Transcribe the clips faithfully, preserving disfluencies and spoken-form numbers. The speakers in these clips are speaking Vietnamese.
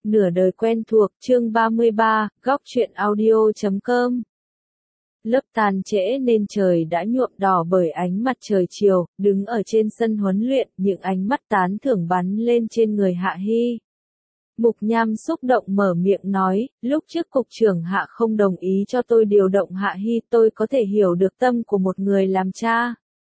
Nửa đời quen thuộc, chương ba mươi ba, góc truyện audio chấm com. Lớp tàn trễ nên trời đã nhuộm đỏ bởi ánh mặt trời chiều, đứng ở trên sân huấn luyện, những ánh mắt tán thưởng bắn lên trên người Hạ Hi. Mục Nham xúc động mở miệng nói, lúc trước cục trưởng Hạ không đồng ý cho tôi điều động Hạ Hi, tôi có thể hiểu được tâm của một người làm cha.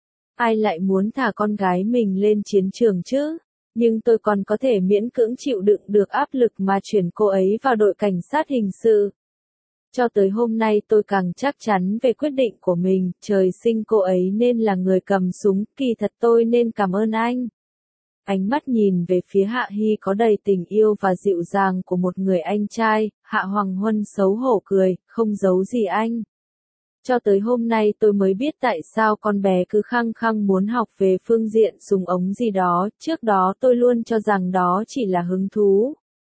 Ai lại muốn thả con gái mình lên chiến trường chứ? Nhưng tôi còn có thể miễn cưỡng chịu đựng được áp lực mà chuyển cô ấy vào đội cảnh sát hình sự. Cho tới hôm nay tôi càng chắc chắn về quyết định của mình, trời sinh cô ấy nên là người cầm súng, kỳ thật tôi nên cảm ơn anh. Ánh mắt nhìn về phía Hạ Hi có đầy tình yêu và dịu dàng của một người anh trai, Hạ Hoàng Huân xấu hổ cười, không giấu gì anh. Cho tới hôm nay tôi mới biết tại sao con bé cứ khăng khăng muốn học về phương diện súng ống gì đó, trước đó tôi luôn cho rằng đó chỉ là hứng thú.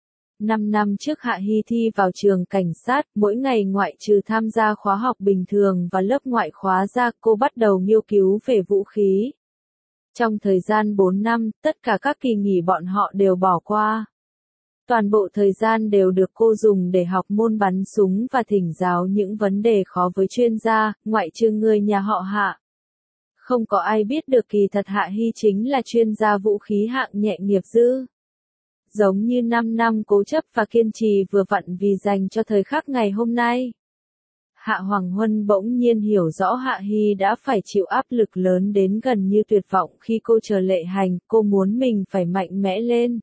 Năm năm trước Hạ Hi thi vào trường cảnh sát, mỗi ngày ngoại trừ tham gia khóa học bình thường và lớp ngoại khóa ra, cô bắt đầu nghiên cứu về vũ khí. Trong thời gian bốn năm, tất cả các kỳ nghỉ bọn họ đều bỏ qua. Toàn bộ thời gian đều được cô dùng để học môn bắn súng và thỉnh giáo những vấn đề khó với chuyên gia, ngoại trừ người nhà họ Hạ. Không có ai biết được kỳ thật Hạ Hi chính là chuyên gia vũ khí hạng nhẹ nghiệp dư. Giống như năm năm cố chấp và kiên trì vừa vặn vì dành cho thời khắc ngày hôm nay. Hạ Hoàng Huân bỗng nhiên hiểu rõ Hạ Hi đã phải chịu áp lực lớn đến gần như tuyệt vọng khi cô chờ lệ hành, cô muốn mình phải mạnh mẽ lên.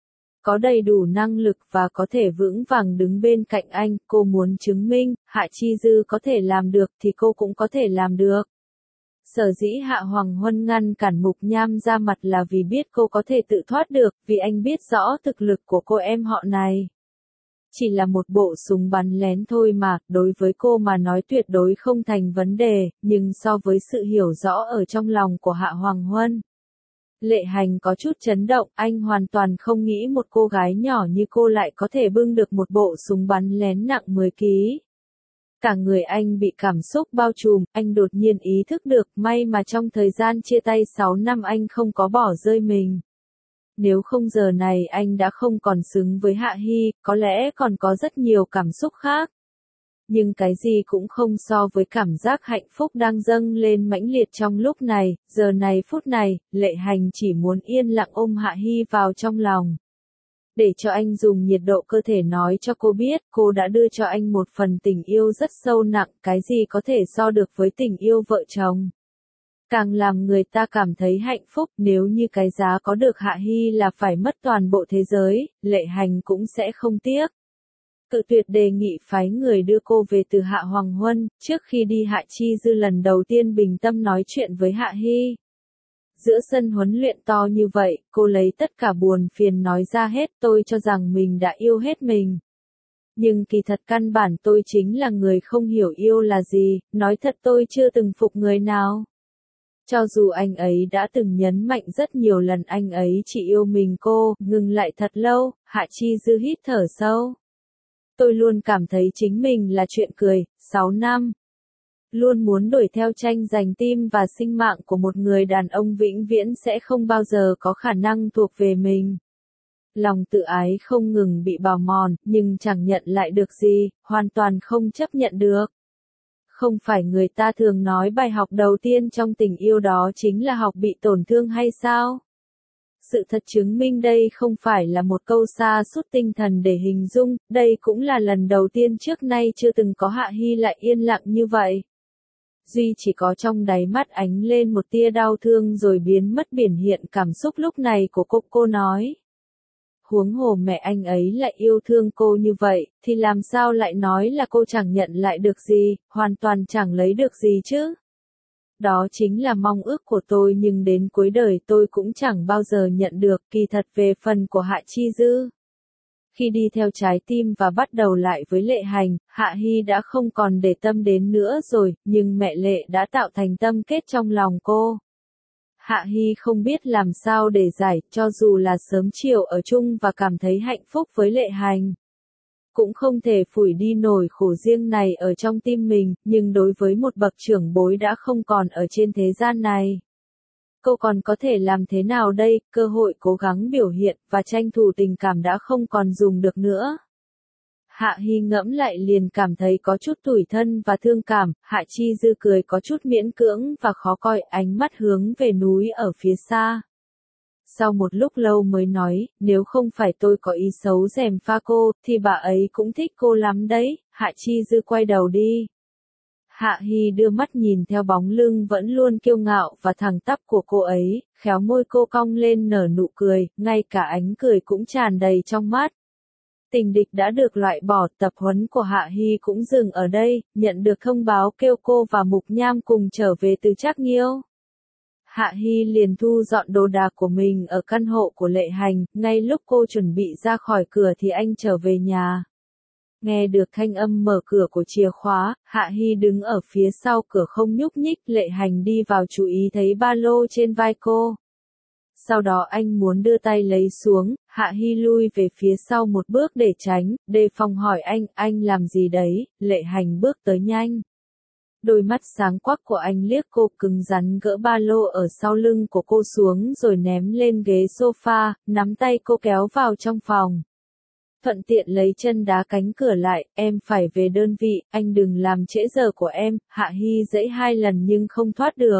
Có đầy đủ năng lực và có thể vững vàng đứng bên cạnh anh, cô muốn chứng minh, Hạ Chi Dư có thể làm được thì cô cũng có thể làm được. Sở dĩ Hạ Hoàng Huân ngăn cản Mục Nham ra mặt là vì biết cô có thể tự thoát được, vì anh biết rõ thực lực của cô em họ này. Chỉ là một bộ súng bắn lén thôi mà, đối với cô mà nói tuyệt đối không thành vấn đề, nhưng so với sự hiểu rõ ở trong lòng của Hạ Hoàng Huân. Lệ Hành có chút chấn động, anh hoàn toàn không nghĩ một cô gái nhỏ như cô lại có thể bưng được một bộ súng bắn lén nặng mười ki lô gam. Cả người anh bị cảm xúc bao trùm, anh đột nhiên ý thức được, may mà trong thời gian chia tay sáu năm anh không có bỏ rơi mình. Nếu không giờ này anh đã không còn xứng với Hạ Hi, có lẽ còn có rất nhiều cảm xúc khác. Nhưng cái gì cũng không so với cảm giác hạnh phúc đang dâng lên mãnh liệt trong lúc này, giờ này phút này, Lệ Hành chỉ muốn yên lặng ôm Hạ Hi vào trong lòng. Để cho anh dùng nhiệt độ cơ thể nói cho cô biết, cô đã đưa cho anh một phần tình yêu rất sâu nặng, cái gì có thể so được với tình yêu vợ chồng. Càng làm người ta cảm thấy hạnh phúc, nếu như cái giá có được Hạ Hi là phải mất toàn bộ thế giới, Lệ Hành cũng sẽ không tiếc. Cự tuyệt đề nghị phái người đưa cô về từ Hạ Hoàng Huân, trước khi đi Hạ Chi Dư lần đầu tiên bình tâm nói chuyện với Hạ Hi. Giữa sân huấn luyện to như vậy, cô lấy tất cả buồn phiền nói ra hết, tôi cho rằng mình đã yêu hết mình. Nhưng kỳ thật căn bản tôi chính là người không hiểu yêu là gì, nói thật tôi chưa từng phục người nào. Cho dù anh ấy đã từng nhấn mạnh rất nhiều lần anh ấy chỉ yêu mình cô, ngừng lại thật lâu, Hạ Chi Dư hít thở sâu. Tôi luôn cảm thấy chính mình là chuyện cười, sáu năm. Luôn muốn đuổi theo tranh giành tim và sinh mạng của một người đàn ông vĩnh viễn sẽ không bao giờ có khả năng thuộc về mình. Lòng tự ái không ngừng bị bào mòn, nhưng chẳng nhận lại được gì, hoàn toàn không chấp nhận được. Không phải người ta thường nói bài học đầu tiên trong tình yêu đó chính là học bị tổn thương hay sao? Sự thật chứng minh đây không phải là một câu sa sút tinh thần để hình dung, đây cũng là lần đầu tiên trước nay chưa từng có Hạ Hi lại yên lặng như vậy. Duy chỉ có trong đáy mắt ánh lên một tia đau thương rồi biến mất biển hiện cảm xúc lúc này của cô, cô nói. Huống hồ mẹ anh ấy lại yêu thương cô như vậy, thì làm sao lại nói là cô chẳng nhận lại được gì, hoàn toàn chẳng lấy được gì chứ. Đó chính là mong ước của tôi nhưng đến cuối đời tôi cũng chẳng bao giờ nhận được, kỳ thật về phần của Hạ Chi Dư. Khi đi theo trái tim và bắt đầu lại với Lệ Hành, Hạ Hi đã không còn để tâm đến nữa rồi, nhưng mẹ Lệ đã tạo thành tâm kết trong lòng cô. Hạ Hi không biết làm sao để giải, cho dù là sớm chiều ở chung và cảm thấy hạnh phúc với Lệ Hành. Cũng không thể phủi đi nổi khổ riêng này ở trong tim mình, nhưng đối với một bậc trưởng bối đã không còn ở trên thế gian này. cô còn có thể làm thế nào đây, cơ hội cố gắng biểu hiện và tranh thủ tình cảm đã không còn dùng được nữa. Hạ Hi ngẫm lại liền cảm thấy có chút tủi thân và thương cảm, Hạ Chi Dư cười có chút miễn cưỡng và khó coi, ánh mắt hướng về núi ở phía xa. Sau một lúc lâu mới nói, nếu không phải tôi có ý xấu gièm pha cô, thì bà ấy cũng thích cô lắm đấy. Hạ Chi Dư quay đầu đi. Hạ Hi đưa mắt nhìn theo bóng lưng vẫn luôn kiêu ngạo và thẳng tắp của cô ấy, khéo môi cô cong lên nở nụ cười, ngay cả ánh cười cũng tràn đầy trong mắt. Tình địch đã được loại bỏ, tập huấn của Hạ Hi cũng dừng ở đây, nhận được thông báo kêu cô và Mục Nham cùng trở về từ Trác Nghiêu. Hạ Hi liền thu dọn đồ đạc của mình ở căn hộ của Lệ Hành, ngay lúc cô chuẩn bị ra khỏi cửa thì anh trở về nhà. Nghe được thanh âm mở cửa của chìa khóa, Hạ Hi đứng ở phía sau cửa không nhúc nhích, Lệ Hành đi vào chú ý thấy ba lô trên vai cô. Sau đó anh muốn đưa tay lấy xuống, Hạ Hi lui về phía sau một bước để tránh, đề phòng hỏi anh, anh làm gì đấy, Lệ Hành bước tới nhanh. Đôi mắt sáng quắc của anh liếc cô, cứng rắn gỡ ba lô ở sau lưng của cô xuống rồi ném lên ghế sofa, nắm tay cô kéo vào trong phòng. Thuận tiện lấy chân đá cánh cửa lại, em phải về đơn vị, anh đừng làm trễ giờ của em. Hạ Hi giãy hai lần nhưng không thoát được.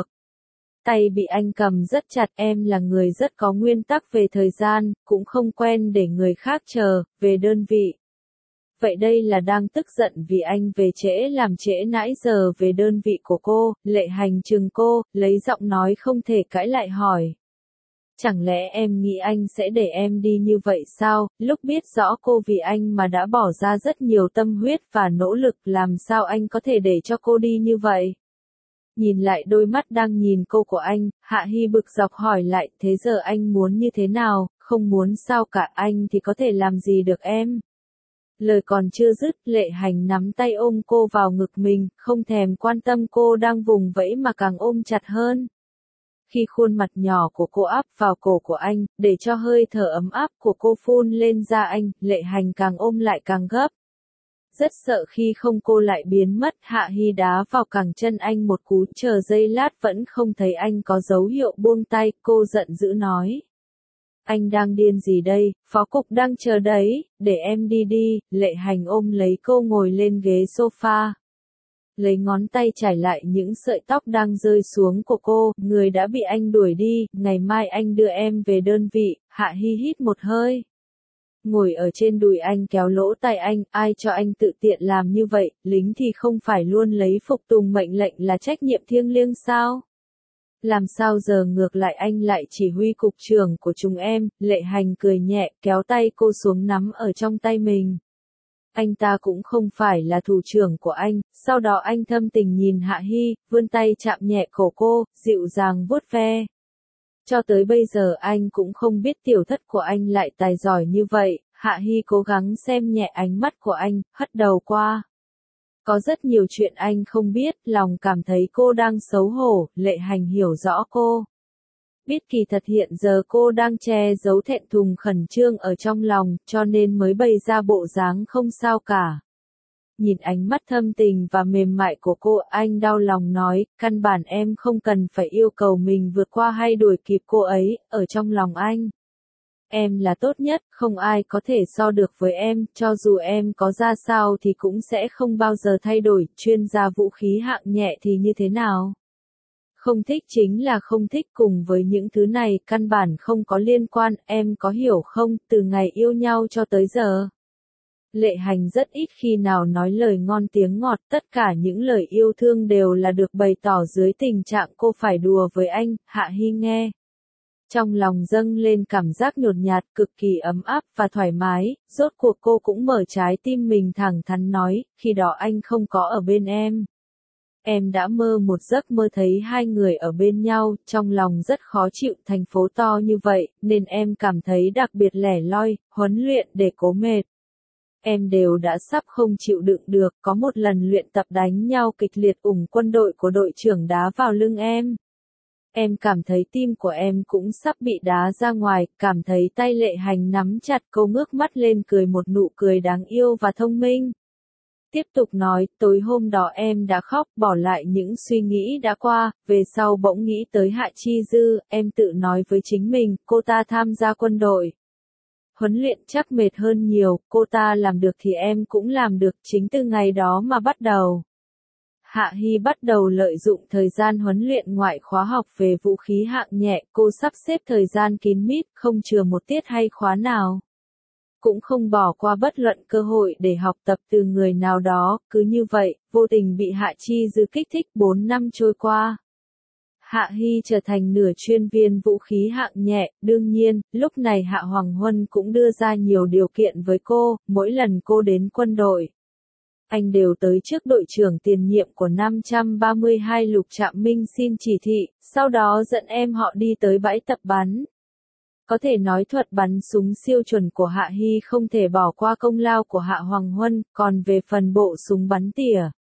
Tay bị anh cầm rất chặt, em là người rất có nguyên tắc về thời gian, cũng không quen để người khác chờ, về đơn vị. Vậy đây là đang tức giận vì anh về trễ làm trễ nãy giờ về đơn vị của cô. Lệ Hành trừng cô, lấy giọng nói không thể cãi lại hỏi. Chẳng lẽ em nghĩ anh sẽ để em đi như vậy sao, lúc biết rõ cô vì anh mà đã bỏ ra rất nhiều tâm huyết và nỗ lực, làm sao anh có thể để cho cô đi như vậy? Nhìn lại đôi mắt đang nhìn cô của anh, Hạ Hi bực dọc hỏi lại, thế giờ anh muốn như thế nào, không muốn sao cả, anh thì có thể làm gì được em? Lời còn chưa dứt, Lệ Hành nắm tay ôm cô vào ngực mình, không thèm quan tâm cô đang vùng vẫy mà càng ôm chặt hơn. Khi khuôn mặt nhỏ của cô áp vào cổ của anh, để cho hơi thở ấm áp của cô phun lên da anh, Lệ Hành càng ôm lại càng gấp. Rất sợ khi không cô lại biến mất, Hạ Hi đá vào cẳng chân anh một cú, chờ giây lát vẫn không thấy anh có dấu hiệu buông tay, cô giận dữ nói. Anh đang điên gì đây, phó cục đang chờ đấy, để em đi đi. Lệ Hành ôm lấy cô ngồi lên ghế sofa. Lấy ngón tay trải lại những sợi tóc đang rơi xuống của cô, người đã bị anh đuổi đi, ngày mai anh đưa em về đơn vị. Hạ Hi hít một hơi. Ngồi ở trên đùi anh kéo lỗ tai anh, ai cho anh tự tiện làm như vậy, lính thì không phải luôn lấy phục tùng mệnh lệnh là trách nhiệm thiêng liêng sao? Làm sao giờ ngược lại anh lại chỉ huy cục trưởng của chúng em? Lệ Hành cười nhẹ, kéo tay cô xuống nắm ở trong tay mình. Anh ta cũng không phải là thủ trưởng của anh. Sau đó anh thâm tình nhìn Hạ Hi, vươn tay chạm nhẹ cổ cô, dịu dàng vuốt ve. Cho tới bây giờ anh cũng không biết tiểu thất của anh lại tài giỏi như vậy. Hạ Hi cố gắng xem nhẹ ánh mắt của anh, hất đầu qua. Có rất nhiều chuyện anh không biết, lòng cảm thấy cô đang xấu hổ. Lệ Hành hiểu rõ cô. Biết kỳ thật hiện giờ cô đang che giấu thẹn thùng khẩn trương ở trong lòng, cho nên mới bày ra bộ dáng không sao cả. Nhìn ánh mắt thâm tình và mềm mại của cô, anh đau lòng nói, căn bản em không cần phải yêu cầu mình vượt qua hay đuổi kịp cô ấy, ở trong lòng anh. Em là tốt nhất, không ai có thể so được với em, cho dù em có ra sao thì cũng sẽ không bao giờ thay đổi, chuyên gia vũ khí hạng nhẹ thì như thế nào? Không thích chính là không thích, cùng với những thứ này căn bản không có liên quan, em có hiểu không, từ ngày yêu nhau cho tới giờ. Lệ Hành rất ít khi nào nói lời ngon tiếng ngọt, tất cả những lời yêu thương đều là được bày tỏ dưới tình trạng cô phải đùa với anh. Hạ Hi nghe. Trong lòng dâng lên cảm giác nhột nhạt, cực kỳ ấm áp và thoải mái, rốt cuộc cô cũng mở trái tim mình thẳng thắn nói, khi đó anh không có ở bên em. Em đã mơ một giấc mơ thấy hai người ở bên nhau, trong lòng rất khó chịu, thành phố to như vậy, nên em cảm thấy đặc biệt lẻ loi, huấn luyện để cố mệt. Em đều đã sắp không chịu đựng được, có một lần luyện tập đánh nhau kịch liệt, ủng quân đội của đội trưởng đá vào lưng em. Em cảm thấy tim của em cũng sắp bị đá ra ngoài, cảm thấy tay Lệ Hành nắm chặt, cô ngước mắt lên cười một nụ cười đáng yêu và thông minh. tiếp tục nói, tối hôm đó em đã khóc, bỏ lại những suy nghĩ đã qua, về sau bỗng nghĩ tới Hạ Chi Dư, em tự nói với chính mình, cô ta tham gia quân đội. Huấn luyện chắc mệt hơn nhiều, cô ta làm được thì em cũng làm được, chính từ ngày đó mà bắt đầu. Hạ Hi bắt đầu lợi dụng thời gian huấn luyện ngoại khóa học về vũ khí hạng nhẹ, cô sắp xếp thời gian kín mít, không chừa một tiết hay khóa nào. Cũng không bỏ qua bất luận cơ hội để học tập từ người nào đó, cứ như vậy, vô tình bị Hạ Chi Dư kích thích bốn năm trôi qua. Hạ Hi trở thành nửa chuyên viên vũ khí hạng nhẹ, đương nhiên, lúc này Hạ Hoàng Huân cũng đưa ra nhiều điều kiện với cô, mỗi lần cô đến quân đội. Anh đều tới trước đội trưởng tiền nhiệm của năm trăm ba mươi hai Lục Trạm Minh xin chỉ thị, sau đó dẫn em họ đi tới bãi tập bắn. Có thể nói thuật bắn súng siêu chuẩn của Hạ Hi không thể bỏ qua công lao của Hạ Hoàng Huân, còn về phần bộ súng bắn tỉa.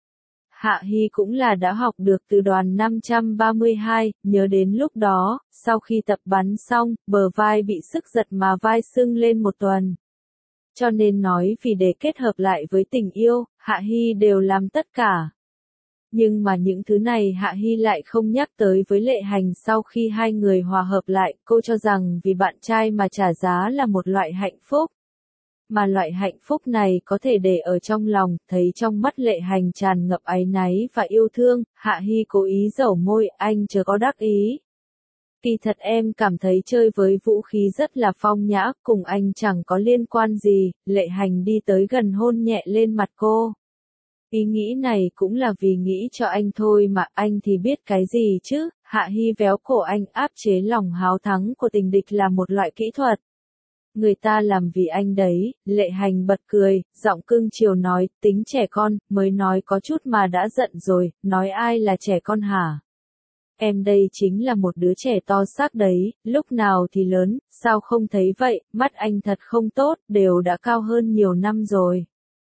Hạ Hi cũng là đã học được từ đoàn năm trăm ba mươi hai, nhớ đến lúc đó, sau khi tập bắn xong, bờ vai bị sức giật mà vai sưng lên một tuần. Cho nên nói vì để kết hợp lại với tình yêu, Hạ Hi đều làm tất cả. Nhưng mà những thứ này Hạ Hi lại không nhắc tới với Lệ Hành sau khi hai người hòa hợp lại, cô cho rằng vì bạn trai mà trả giá là một loại hạnh phúc. Mà loại hạnh phúc này có thể để ở trong lòng, thấy trong mắt Lệ Hành tràn ngập áy náy và yêu thương, Hạ Hi cố ý dẩu môi, anh chớ có đắc ý. Kỳ thật em cảm thấy chơi với vũ khí rất là phong nhã, cùng anh chẳng có liên quan gì, Lệ Hành đi tới gần hôn nhẹ lên mặt cô. Ý nghĩ này cũng là vì nghĩ cho anh thôi mà, anh thì biết cái gì chứ, Hạ Hi véo cổ anh, áp chế lòng háo thắng của tình địch là một loại kỹ thuật. Người ta làm vì anh đấy, Lệ Hành bật cười, giọng cưng chiều nói, tính trẻ con, mới nói có chút mà đã giận rồi, nói ai là trẻ con hả? Em đây chính là một đứa trẻ to xác đấy, lúc nào thì lớn, sao không thấy vậy, mắt anh thật không tốt, đều đã cao hơn nhiều năm rồi.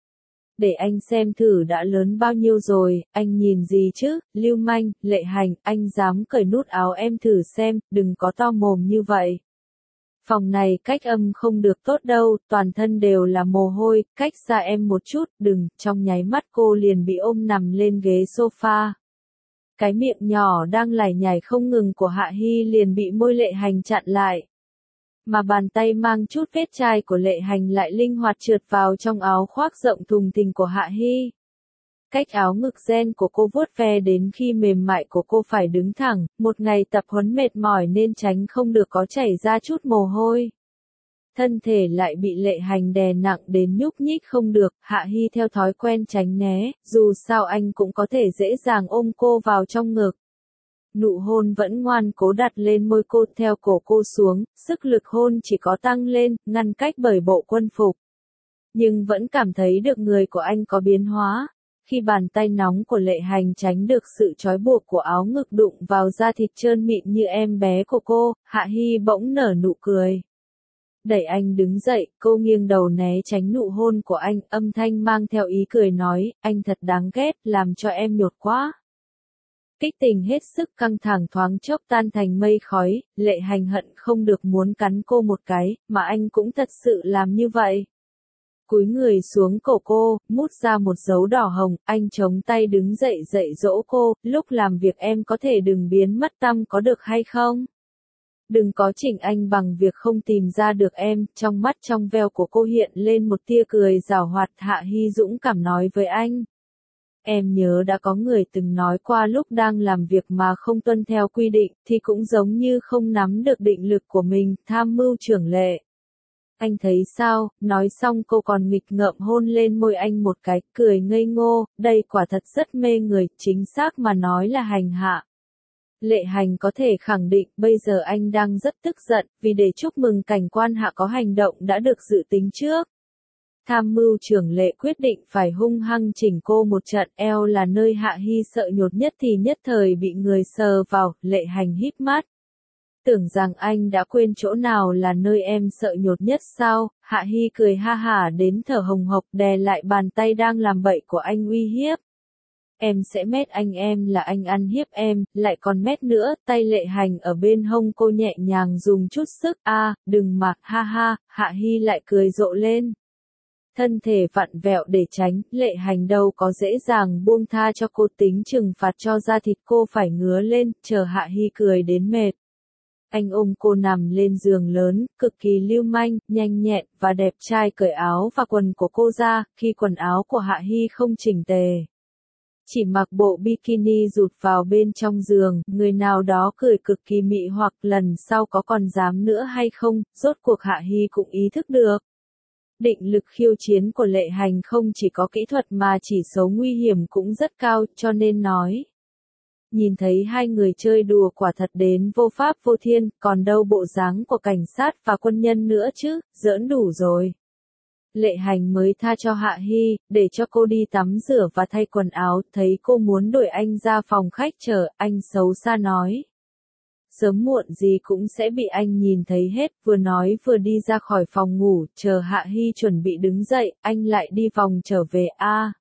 Để anh xem thử đã lớn bao nhiêu rồi, anh nhìn gì chứ, lưu manh, Lệ Hành, anh dám cởi nút áo em thử xem, đừng có to mồm như vậy. Phòng này cách âm không được tốt đâu, toàn thân đều là mồ hôi, cách xa em một chút, đừng, trong nháy mắt cô liền bị ôm nằm lên ghế sofa. Cái miệng nhỏ đang lải nhải không ngừng của Hạ Hi liền bị môi Lệ Hành chặn lại. Mà bàn tay mang chút vết chai của Lệ Hành lại linh hoạt trượt vào trong áo khoác rộng thùng thình của Hạ Hi. Cách áo ngực ren của cô vuốt ve đến khi mềm mại của cô phải đứng thẳng, một ngày tập huấn mệt mỏi nên tránh không được có chảy ra chút mồ hôi. Thân thể lại bị Lệ Hành đè nặng đến nhúc nhích không được, Hạ Hi theo thói quen tránh né, dù sao anh cũng có thể dễ dàng ôm cô vào trong ngực. Nụ hôn vẫn ngoan cố đặt lên môi cô, theo cổ cô xuống, sức lực hôn chỉ có tăng lên, ngăn cách bởi bộ quân phục. Nhưng vẫn cảm thấy được người của anh có biến hóa. Khi bàn tay nóng của Lệ Hành tránh được sự trói buộc của áo ngực đụng vào da thịt trơn mịn như em bé của cô, Hạ Hi bỗng nở nụ cười. Đẩy anh đứng dậy, cô nghiêng đầu né tránh nụ hôn của anh, âm thanh mang theo ý cười nói, anh thật đáng ghét, làm cho em nhột quá. Kích tình hết sức căng thẳng thoáng chốc tan thành mây khói, Lệ Hành hận không được muốn cắn cô một cái, mà anh cũng thật sự làm như vậy. Cúi người xuống cổ cô, mút ra một dấu đỏ hồng, anh chống tay đứng dậy dạy dỗ cô, lúc làm việc em có thể đừng biến mất tâm có được hay không? Đừng có chỉnh anh bằng việc không tìm ra được em, trong mắt trong veo của cô hiện lên một tia cười giảo hoạt. Hạ Hi dũng cảm nói với anh. Em nhớ đã có người từng nói qua lúc đang làm việc mà không tuân theo quy định, thì cũng giống như không nắm được định lực của mình, tham mưu trưởng Lệ. Anh thấy sao, nói xong cô còn nghịch ngợm hôn lên môi anh một cái, cười ngây ngô, đây quả thật rất mê người, chính xác mà nói là hành hạ. Lệ Hành có thể khẳng định bây giờ anh đang rất tức giận, vì để chúc mừng cảnh quan Hạ có hành động đã được dự tính trước. Tham mưu trưởng Lệ quyết định phải hung hăng chỉnh cô một trận, eo là nơi Hạ Hi sợ nhột nhất thì nhất thời bị người sờ vào, Lệ Hành híp mắt. Tưởng rằng anh đã quên chỗ nào là nơi em sợ nhột nhất sao, Hạ Hi cười ha hả đến thở hồng hộc đè lại bàn tay đang làm bậy của anh uy hiếp. Em sẽ mét anh, em là anh ăn hiếp em, lại còn mét nữa, tay Lệ Hành ở bên hông cô nhẹ nhàng dùng chút sức, a, à, đừng mà, ha ha, Hạ Hi lại cười rộ lên. Thân thể vặn vẹo để tránh, Lệ Hành đâu có dễ dàng buông tha cho cô, tính trừng phạt cho da thịt cô phải ngứa lên, chờ Hạ Hi cười đến mệt. Anh ôm cô nằm lên giường lớn, cực kỳ lưu manh, nhanh nhẹn, và đẹp trai cởi áo và quần của cô ra, khi quần áo của Hạ Hi không chỉnh tề. Chỉ mặc bộ bikini rụt vào bên trong giường, người nào đó cười cực kỳ mị hoặc lần sau có còn dám nữa hay không, rốt cuộc Hạ Hi cũng ý thức được. Định lực khiêu chiến của Lệ Hành không chỉ có kỹ thuật mà chỉ số nguy hiểm cũng rất cao, cho nên nói. Nhìn thấy hai người chơi đùa quả thật đến vô pháp vô thiên, còn đâu bộ dáng của cảnh sát và quân nhân nữa chứ, giỡn đủ rồi. Lệ Hành mới tha cho Hạ Hi, để cho cô đi tắm rửa và thay quần áo, thấy cô muốn đuổi anh ra phòng khách chờ, anh xấu xa nói. Sớm muộn gì cũng sẽ bị anh nhìn thấy hết, vừa nói vừa đi ra khỏi phòng ngủ, chờ Hạ Hi chuẩn bị đứng dậy, anh lại đi vòng trở về a. À.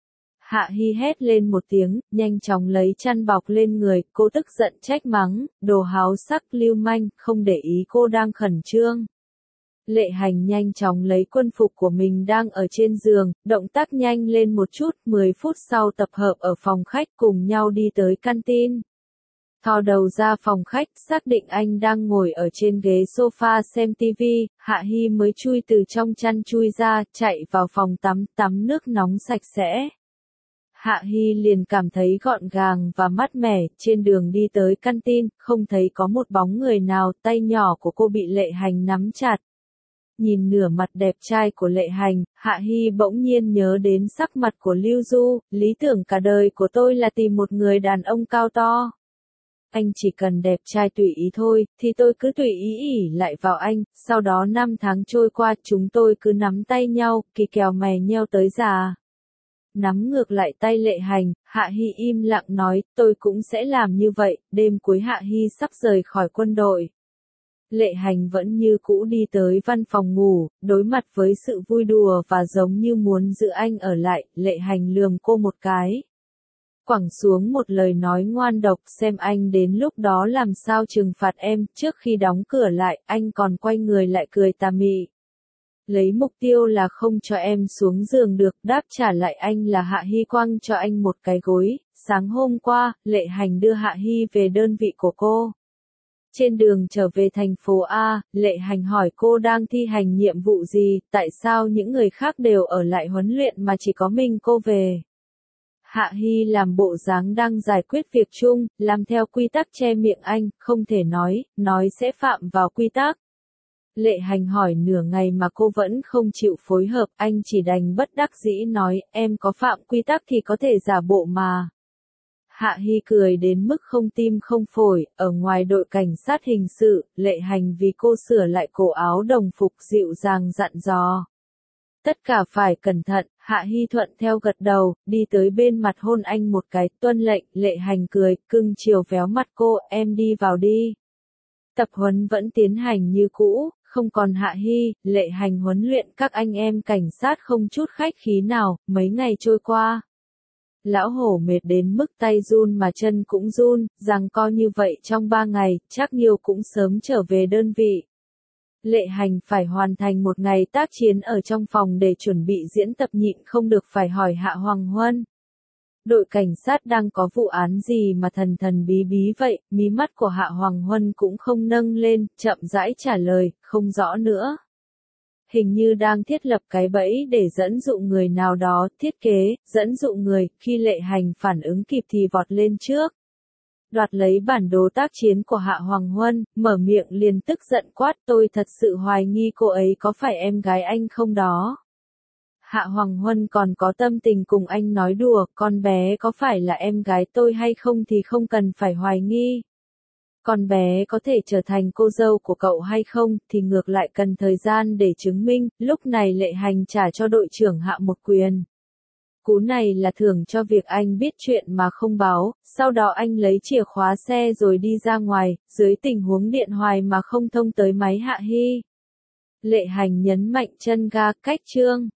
Hạ Hi hét lên một tiếng, nhanh chóng lấy chăn bọc lên người, cô tức giận trách mắng, đồ háo sắc lưu manh, không để ý cô đang khẩn trương. Lệ Hành nhanh chóng lấy quân phục của mình đang ở trên giường, động tác nhanh lên một chút, mười phút sau tập hợp ở phòng khách cùng nhau đi tới canteen. Thò đầu ra phòng khách, xác định anh đang ngồi ở trên ghế sofa xem tivi, Hạ Hi mới chui từ trong chăn chui ra, chạy vào phòng tắm, tắm nước nóng sạch sẽ. Hạ Hi liền cảm thấy gọn gàng và mát mẻ, trên đường đi tới canteen, không thấy có một bóng người nào, tay nhỏ của cô bị Lệ Hành nắm chặt. Nhìn nửa mặt đẹp trai của Lệ Hành, Hạ Hi bỗng nhiên nhớ đến sắc mặt của Lưu Du, lý tưởng cả đời của tôi là tìm một người đàn ông cao to. Anh chỉ cần đẹp trai tùy ý thôi, thì tôi cứ tùy ý ỉ lại vào anh, sau đó năm tháng trôi qua chúng tôi cứ nắm tay nhau, kỳ kèo mè nheo tới già. Nắm ngược lại tay Lệ Hành, Hạ Hi im lặng nói, tôi cũng sẽ làm như vậy, đêm cuối Hạ Hi sắp rời khỏi quân đội. Lệ Hành vẫn như cũ đi tới văn phòng ngủ, đối mặt với sự vui đùa và giống như muốn giữ anh ở lại, Lệ Hành lườm cô một cái. Quẳng xuống một lời nói ngoan độc, xem anh đến lúc đó làm sao trừng phạt em, trước khi đóng cửa lại, anh còn quay người lại cười tà mị. Lấy mục tiêu là không cho em xuống giường được, đáp trả lại anh là Hạ Hi quăng cho anh một cái gối. Sáng hôm qua, Lệ Hành đưa Hạ Hi về đơn vị của cô. Trên đường trở về thành phố A, Lệ Hành hỏi cô đang thi hành nhiệm vụ gì, tại sao những người khác đều ở lại huấn luyện mà chỉ có mình cô về. Hạ Hi làm bộ dáng đang giải quyết việc chung, làm theo quy tắc che miệng anh, không thể nói, nói sẽ phạm vào quy tắc. Lệ Hành hỏi nửa ngày mà cô vẫn không chịu phối hợp, anh chỉ đành bất đắc dĩ nói, em có phạm quy tắc thì có thể giả bộ mà. Hạ Hi cười đến mức không tim không phổi, ở ngoài đội cảnh sát hình sự, Lệ Hành vì cô sửa lại cổ áo đồng phục dịu dàng dặn dò. Tất cả phải cẩn thận, Hạ Hi thuận theo gật đầu, đi tới bên mặt hôn anh một cái, tuân lệnh, Lệ Hành cười, cưng chiều véo mặt cô, em đi vào đi. Tập huấn vẫn tiến hành như cũ, không còn Hạ Hi, Lệ Hành huấn luyện các anh em cảnh sát không chút khách khí nào, mấy ngày trôi qua. Lão hổ mệt đến mức tay run mà chân cũng run, rằng co như vậy trong ba ngày, chắc nhiều cũng sớm trở về đơn vị. Lệ Hành phải hoàn thành một ngày tác chiến ở trong phòng để chuẩn bị diễn tập, nhịn không được phải hỏi Hạ Hoàng Huân. Đội cảnh sát đang có vụ án gì mà thần thần bí bí vậy, mí mắt của Hạ Hoàng Huân cũng không nâng lên, chậm rãi trả lời, không rõ nữa. Hình như đang thiết lập cái bẫy để dẫn dụ người nào đó, thiết kế, dẫn dụ người, khi Lệ Hành phản ứng kịp thì vọt lên trước. Đoạt lấy bản đồ tác chiến của Hạ Hoàng Huân, mở miệng liền tức giận quát, tôi thật sự hoài nghi cô ấy có phải em gái anh không đó. Hạ Hoàng Huân còn có tâm tình cùng anh nói đùa, con bé có phải là em gái tôi hay không thì không cần phải hoài nghi. Con bé có thể trở thành cô dâu của cậu hay không thì ngược lại cần thời gian để chứng minh, lúc này Lệ Hành trả cho đội trưởng Hạ một quyền. Cú này là thưởng cho việc anh biết chuyện mà không báo, sau đó anh lấy chìa khóa xe rồi đi ra ngoài, dưới tình huống điện hoài mà không thông tới máy Hạ Hi. Lệ Hành nhấn mạnh chân ga, cách chương.